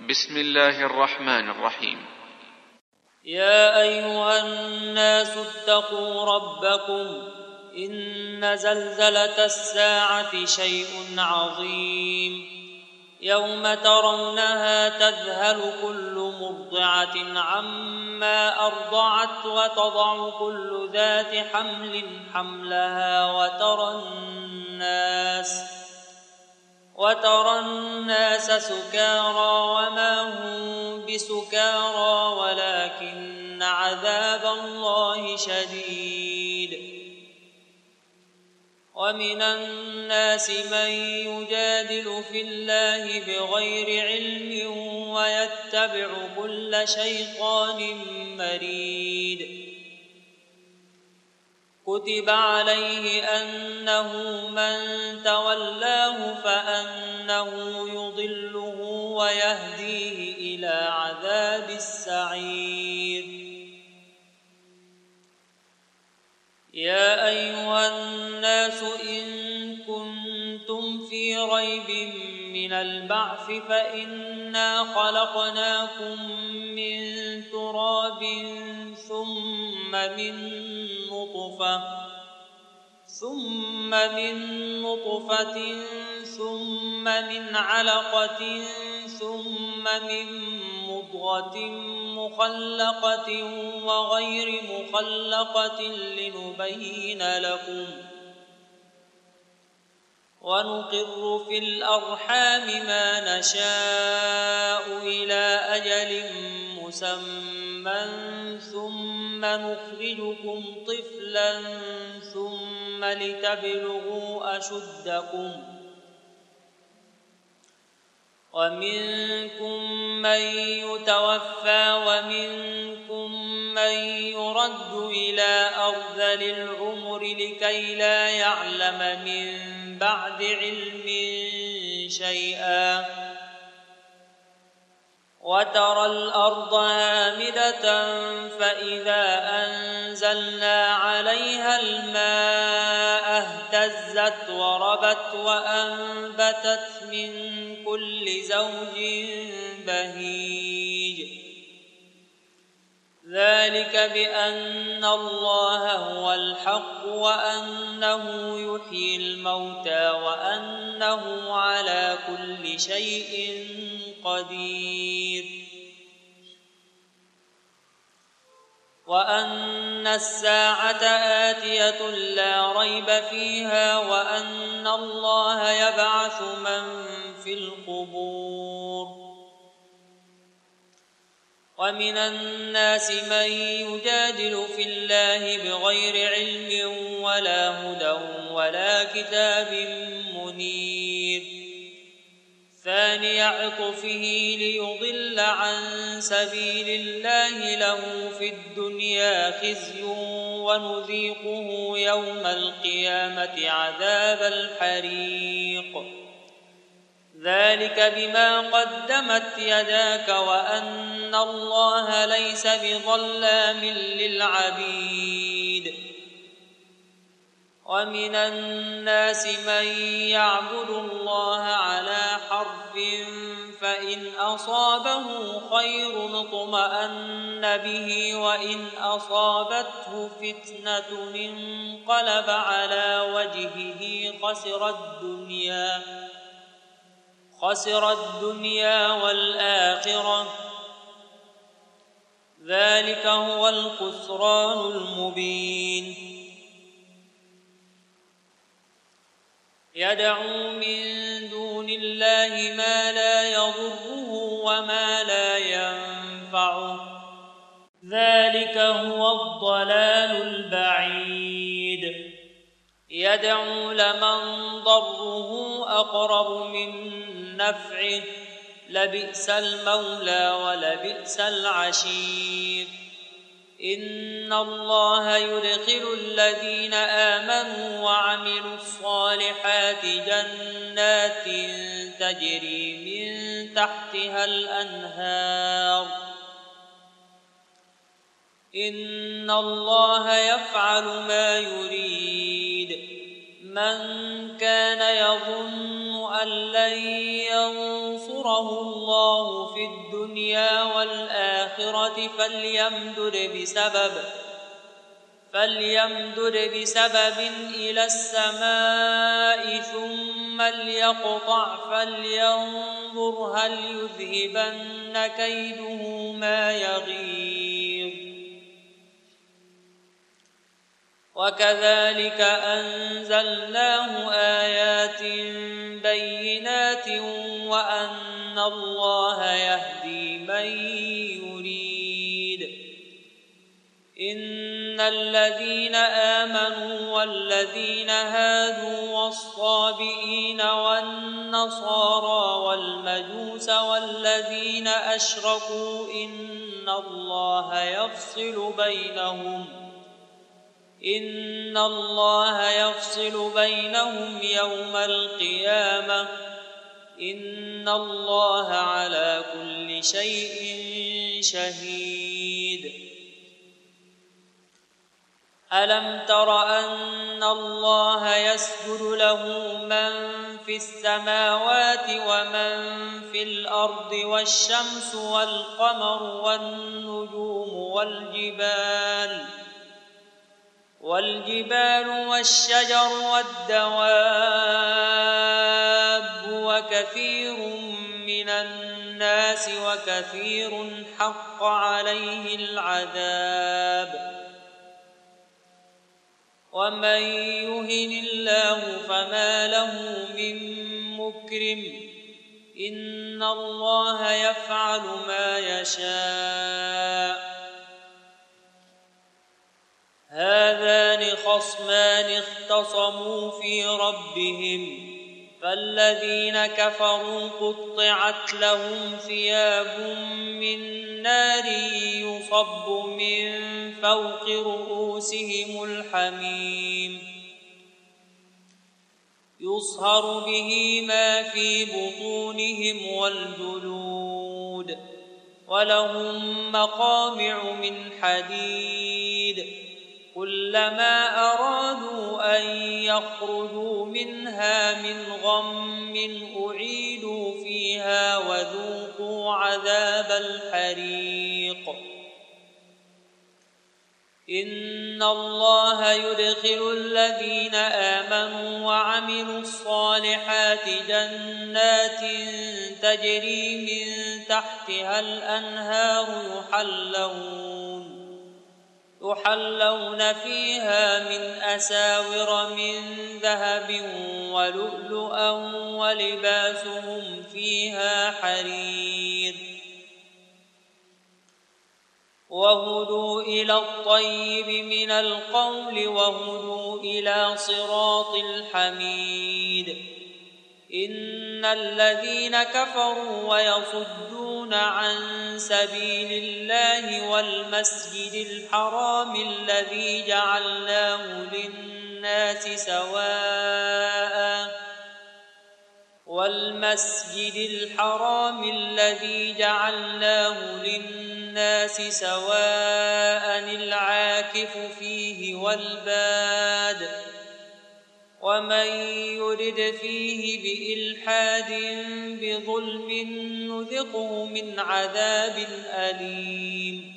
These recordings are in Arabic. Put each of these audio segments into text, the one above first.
بسم الله الرحمن الرحيم. يا أيها الناس اتقوا ربكم إن زلزلة الساعة شيء عظيم يوم ترونها تذهل كل مرضعة عما أرضعت وتضع كل ذات حمل حملها وترى الناس سكارى وما هم بسكارى ولكن عذاب الله شديد. ومن الناس من يجادل في الله بغير علم ويتبع كل شيطان مريد. كتب عليه أنه من تولاه فأنه يضله ويهديه إلى عذاب السعير. يا أيها الناس إن كنتم في ريب من البعث فإنا خلقناكم من تراب ثم من نطفة ثم من علقة ثم من مضغة مخلقة وغير مخلقة لنبين لكم ونقر في الأرحام ما نشاء إلى أجل مسمى ثم نخرجكم طفلا ثم لتبلغوا أشدكم ومنكم من يتوفى ومنكم من يرد إلى أرذل العمر لكي لا يعلم من بعد علم شيئا. وترى الأرض هامدة فإذا أنزلنا عليها الماء اهتزت وربت وأنبتت من كل زوج بهيج. ذلك بأن الله هو الحق وأنه يحيي الموتى وأنه على كل شيء قدير وأن الساعة آتية لا ريب فيها وأن الله يبعث من في القبور. ومن الناس من يجادل في الله بغير علم ولا هدى ولا كتاب منير. ثاني عطفه ليضل عن سبيل الله له في الدنيا خزي ونذيقه يوم القيامة عذاب الحريق. ذلك بما قدمت يداك وأن الله ليس بظلام للعبيد. ومن الناس من يعبد الله على حرف فإن أصابه خير اطمأن به وإن أصابته فتنة انقلب على وجهه خسر الدنيا والآخرة. ذلك هو الخسران المبين. يدعو من دون الله ما لا يضره وما لا ينفعه. ذلك هو الضلال البعيد. يدعو لمن ضره أقرب من نفعه لبئس المولى ولبئس العشير. إن الله يدخل الذين آمنوا وعملوا الصالحات جنات تجري من تحتها الأنهار. إن الله يفعل ما يريد. من كان يظن أن لن ينصره الله في الدنيا والآخرة فليمدد بسبب إلى السماء ثم ليقطع فلينظر هل يذهبن كيده ما يغيظ. وكذلك أنزلناه آيات بينات وأن الله يهدي من يريد. إن الذين آمنوا والذين هادوا والصابئين والنصارى والمجوس والذين أشركوا إن الله يفصل بينهم يوم القيامة إن الله على كل شيء شهيد. ألم تر أن الله يسجد له من في السماوات ومن في الأرض والشمس والقمر والنجوم والجبال والشجر والدواب وكثير من الناس وكثير حق عليه العذاب. ومن يهن الله فما له من مكرم إن الله يفعل ما يشاء. هذان خصمان اختصموا في ربهم فالذين كفروا قطعت لهم ثياب من نار يصب من فوق رؤوسهم الحميم يصهر به ما في بطونهم والجلود ولهم مقامع من حديد كلما أرادوا أن يخرجوا منها من غم أعيدوا فيها وذوقوا عذاب الحريق. إن الله يدخل الذين آمنوا وعملوا الصالحات جنات تجري من تحتها الأنهار يحلون فيها من أساور من ذهب ولؤلؤا ولباسهم فيها حرير وهدوا إلى الطيب من القول وهدوا إلى صراط الحميد. إن الذين كفروا ويصدون عن سبيل الله والمسجد الحرام الذي جعلناه للناس سواء العاكف فيه والباد ومن يرد فيه بإلحاد بظلم نذقه من عذاب أليم.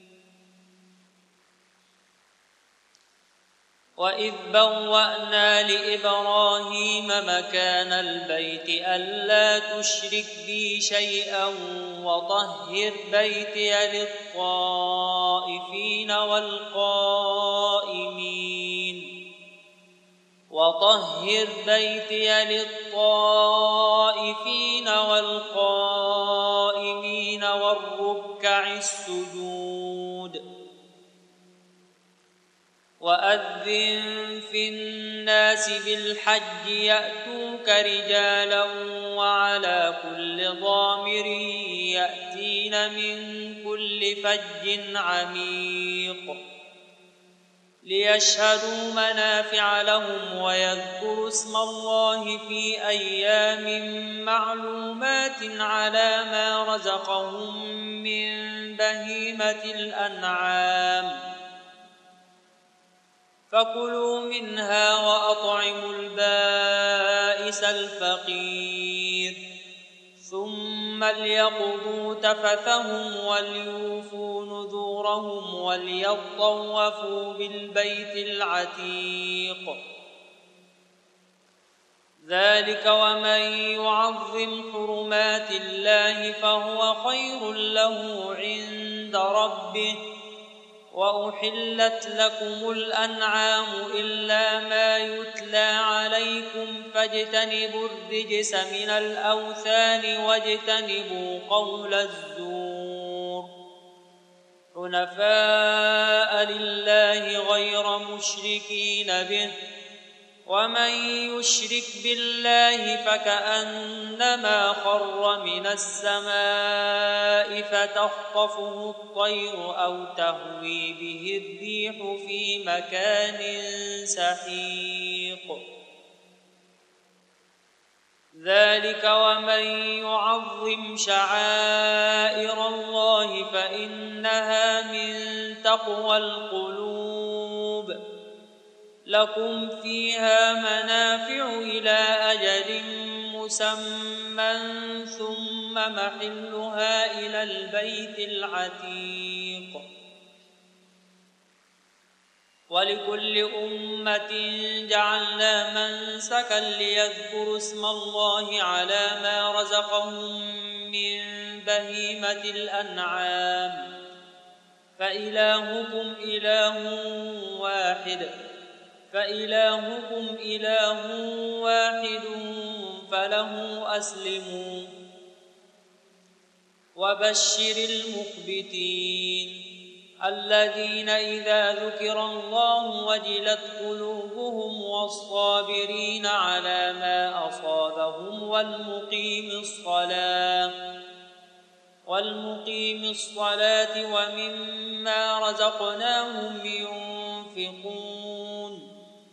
وإذ بوأنا لإبراهيم مكان البيت ألا تشرك بي شيئا وطهر بيتي للطائفين والقائمين والركع السجود. وأذن في الناس بالحج يأتوك رجالا وعلى كل ضامر يأتين من كل فج عميق ليشهدوا منافع لهم ويذكروا اسم الله في أيام معلومات على ما رزقهم من بهيمة الأنعام. فكلوا منها وأطعموا البائس الفقير ثم ليقضوا تفثهم وليوفوا نذورهم وليطوفوا بالبيت العتيق ذلك ومن يعظم حرمات الله فهو خير له عند ربه وأحلت لكم الأنعام إلا ما يتلى عليكم فاجتنبوا الرجس من الأوثان واجتنبوا قول الزور حنفاء لله غير مشركين به ومن يشرك بالله فكأنما خر من السماء فتخطفه الطير أو تهوي به الريح في مكان سحيق ذلك ومن يعظم شعائر الله فإنها من تقوى القلوب لكم فيها منافع إلى أجل مسمى ثم محلها إلى البيت العتيق ولكل أمة جعلنا منسكا ليذكروا اسم الله على ما رزقهم من بهيمة الأنعام فإلهكم إله واحد فله أسلموا وبشر المخبتين الذين إذا ذكر الله وجلت قلوبهم والصابرين على ما أصابهم والمقيم الصلاة ومما رزقناهم ينفقون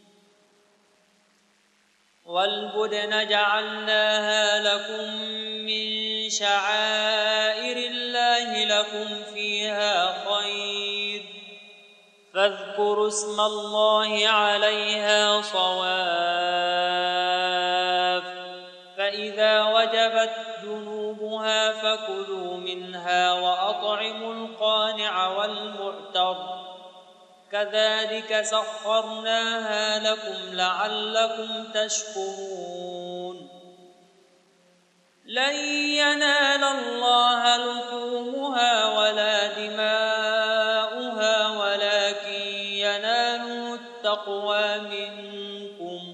والبدن جعلناها لكم من شعائر الله لكم فيها خير فاذكروا اسم الله عليها صواف فإذا وجبت جنوبها فكلوا منها وأطعموا القانع والمعتر كذلك سخرناها لكم لعلكم تشكرون لن ينال الله لحومها ولا دماؤها ولكن يناله التقوى منكم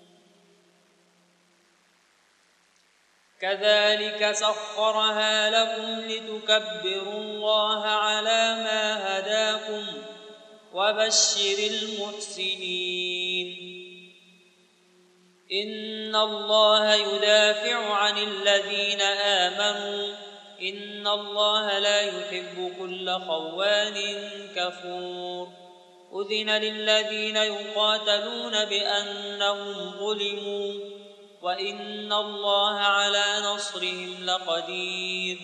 كذلك سخرها لكم لتكبروا الله على ما هداكم وبشر المحسنين إن الله يدافع عن الذين آمنوا إن الله لا يحب كل خوان كفور أذن للذين يقاتلون بأنهم ظلموا وإن الله على نصرهم لقدير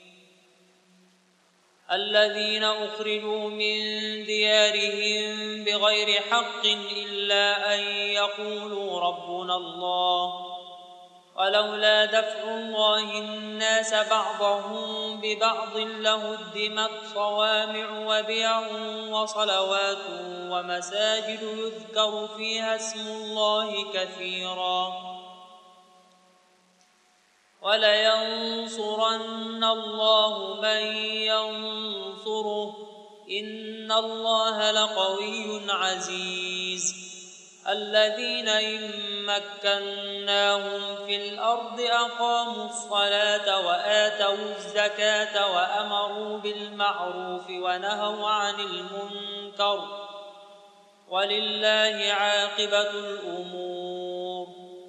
الذين أخرجوا من ديارهم بغير حق إلا أن يقولوا ربنا الله ولولا دفع الله الناس بعضهم ببعض لهدمت صوامع وبيع وصلوات ومساجد يذكر فيها اسم الله كثيرا ولينصرن الله من ينصره إن الله لقوي عزيز الذين إن مكناهم في الأرض أقاموا الصلاة وآتوا الزكاة وأمروا بالمعروف ونهوا عن المنكر ولله عاقبة الأمور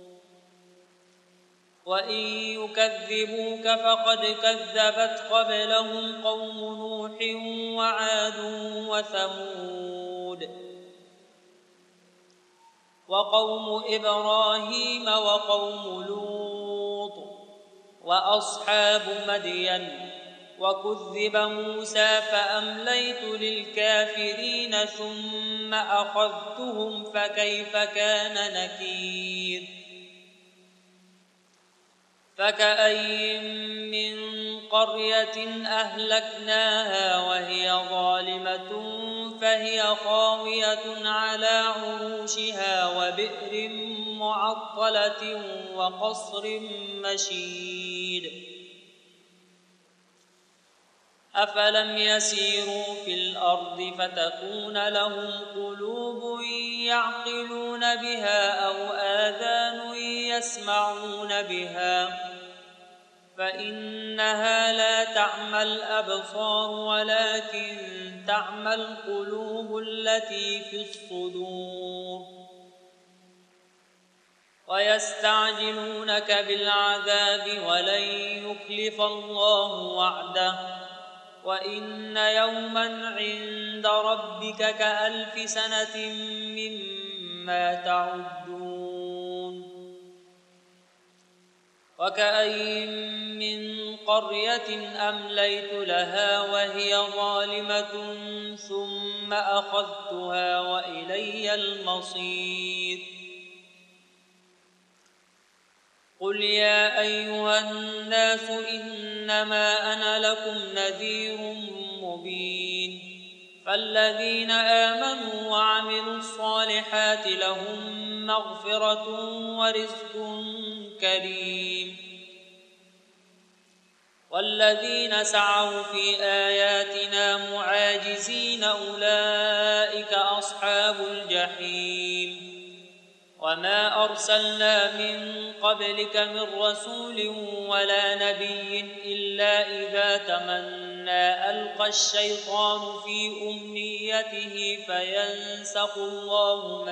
وإن يكذبوك فقد كذبت قبلهم قوم نوح وعاد وثمود وقوم إبراهيم وقوم لوط وأصحاب مدين وكذب موسى فأمليت للكافرين ثم أخذتهم فكيف كان نكير فكأين من قرية أهلكناها وهي ظالمة فهي خاوية على عروشها وبئر معطلة وقصر مشيد أفلم يسيروا في الأرض فتكون لهم قلوب يعقلون بها أو آذان يسمعون بها فإنها لا تعمى الأبصار ولكن تعمى القلوب التي في الصدور ويستعجلونك بالعذاب ولن يخلف الله وعده وإن يوما عند ربك كألف سنة مما تعدون وكأين من قرية أمليت لها وهي ظالمة ثم أخذتها وإلي المصير قل يا أيها الناس إنما أنا لكم نذير مبين فالذين آمنوا وعملوا الصالحات لهم مغفرة ورزق كريم والذين سعوا في آياتنا معاجزين أولئك أصحاب الجحيم وما أرسلنا من قبلك من رسول ولا نبي إلا إذا تمنى ألقى الشيطان في أمنيته فينسخ الله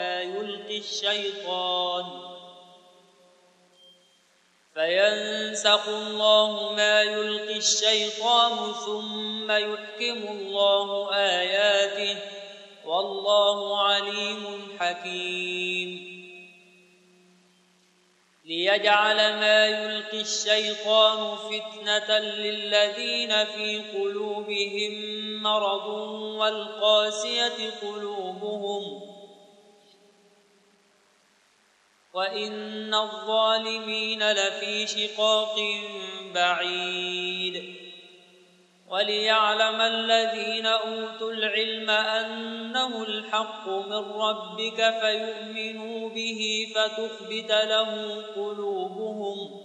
ما يلقي الشيطان ثم يحكم الله آياته والله عليم حكيم ليجعل ما يلقي الشيطان فتنة للذين في قلوبهم مرض والقاسية قلوبهم وإن الظالمين لفي شقاق بعيد وليعلم الذين أوتوا العلم أنه الحق من ربك فيؤمنوا به فتخبت له قلوبهم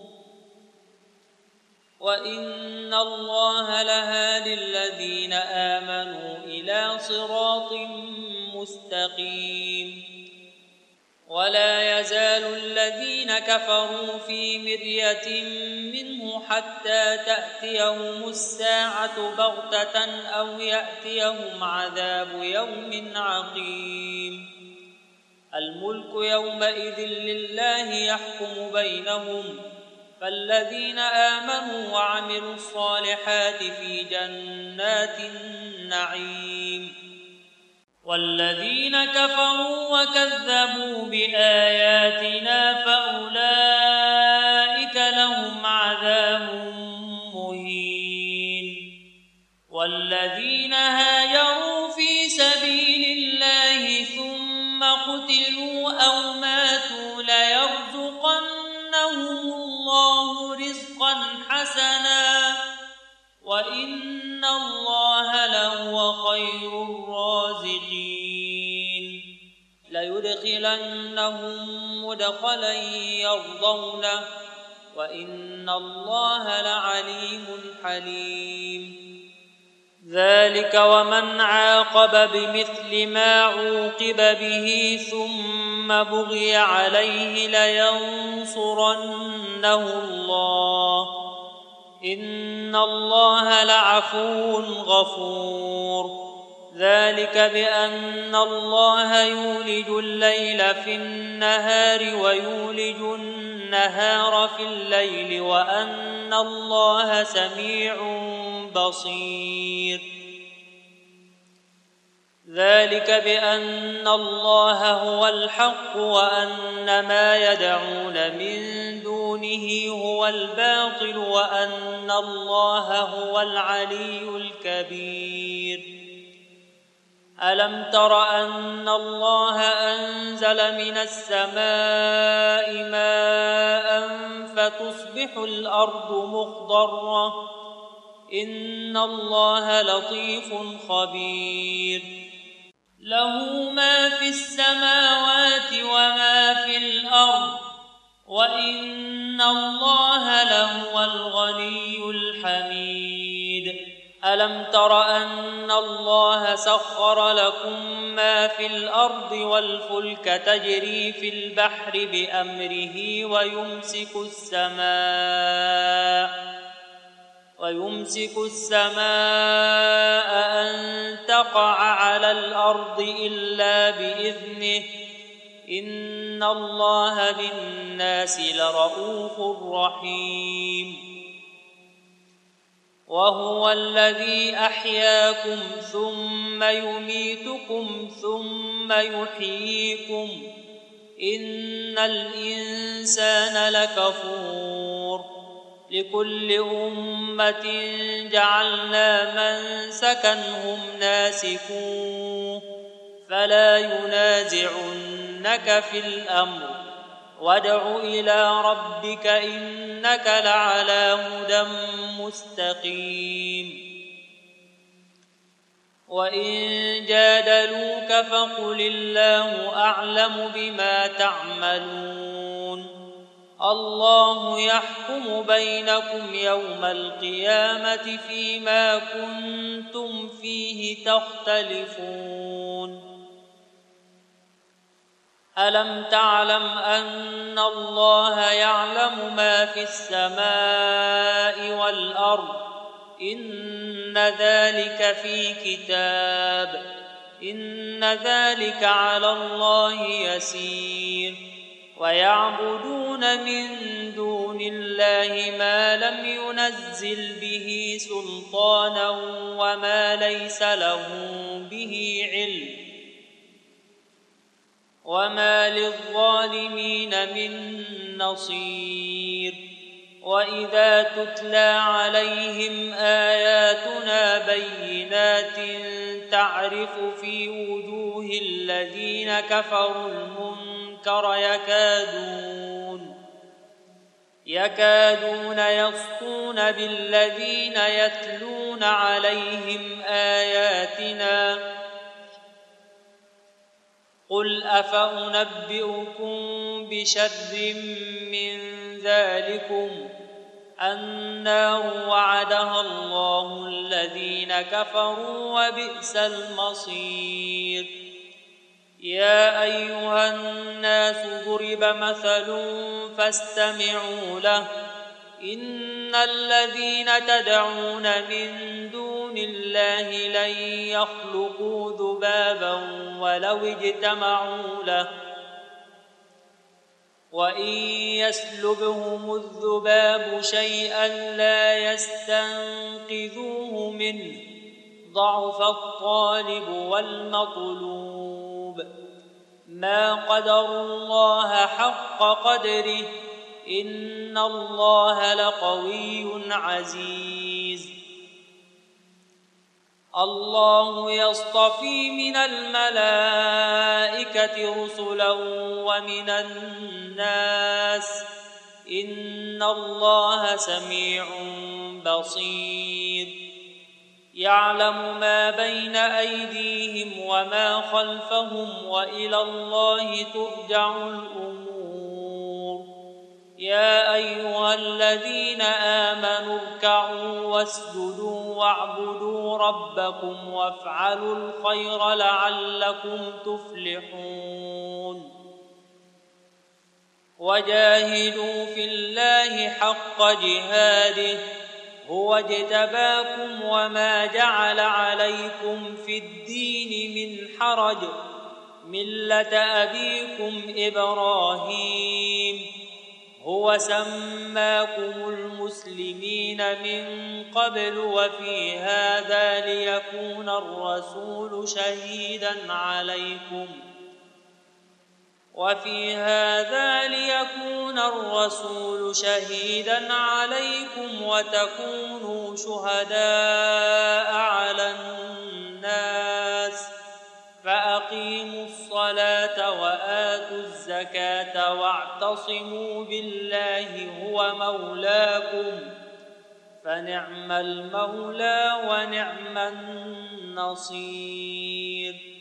وإن الله لهادي الذين آمنوا إلى صراط مستقيم ولا يزال الذين كفروا في مرية منه حتى تأتيهم الساعة بغتة أو يأتيهم عذاب يوم عقيم الملك يومئذ لله يحكم بينهم فالذين آمنوا وعملوا الصالحات في جنات النعيم والذين كفروا وكذبوا بآياتنا فأولئك لهم عذاب مهين والذين هاجروا في سبيل الله ثم قتلوا أو ماتوا ليرزقنهم الله رزقا حسنا وإن الله لهو خير الرازقين ليدخلنهم مدخلا يرضونه وإن الله لعليم حليم ذلك ومن عاقب بمثل ما عوقب به ثم بغي عليه لينصرنه الله إن الله لعفو غفور ذلك بأن الله يولج الليل في النهار ويولج النهار في الليل وأن الله سميع بصير ذلك بأن الله هو الحق وأن ما يدعون من دونه هو الباطل وأن الله هو العلي الكبير. ألم تر أن الله أنزل من السماء ماء فتصبح الأرض مخضرة إن الله لطيف خبير. له ما في السماوات وما في الأرض وإن الله لهو الغني الحميد. ألم تر أن الله سخر لكم ما في الأرض والفلك تجري في البحر بأمره ويمسك السماء أن تقع على الأرض إلا بإذنه إن الله بالناس لرءوف رحيم. وهو الذي أحياكم ثم يميتكم ثم يحييكم إن الإنسان لكفور. لكل أمة جعلنا منسكا هم ناسكوه فلا ينازعنك في الأمر وادع إلى ربك إنك لعلى هدى مستقيم. وإن جادلوك فقل الله أعلم بما تعملون الله يحكم بينكم يوم القيامة فيما كنتم فيه تختلفون. ألم تعلم أن الله يعلم ما في السماء والأرض إن ذلك في كتاب إن ذلك على الله يسير. ويعبدون من دون الله ما لم ينزل به سلطانا وما ليس لهم به علم وما للظالمين من نصير. وإذا تتلى عليهم آياتنا بينات تعرف في وجوه الذين كفروا المنكر يكادون يسطون بالذين يتلون عليهم آياتنا قل أفأنبئكم بشر من ذلكم النار وعدها الله الذين كفروا وبئس المصير. يا أيها الناس ضرب مثل فاستمعوا له إن الذين تدعون من دون الله لن يخلقوا ذبابا ولو اجتمعوا له وإن يسلبهم الذباب شيئا لا يستنقذوه منه ضعف الطالب والمطلوب. ما قدروا الله حق قدره إن الله لقوي عزيز. الله يصطفي من الملائكة رسلا ومن الناس إن الله سميع بصير. يعلم ما بين أيديهم وما خلفهم وإلى الله ترجع الأمور. يا أيها الذين آمنوا اركعوا واسجدوا واعبدوا ربكم وافعلوا الخير لعلكم تفلحون. وجاهدوا في الله حق جهاده هو اجتباكم وما جعل عليكم في الدين من حرج ملة أبيكم إبراهيم هو سماكم المسلمين من قبل وفي هذا ليكون الرسول شهيدا عليكم وتكونوا شهداء على الناس فأقيموا الصلاة وآتوا الزكاة واعتصموا بالله هو مولاكم فنعم المولى ونعم النصير.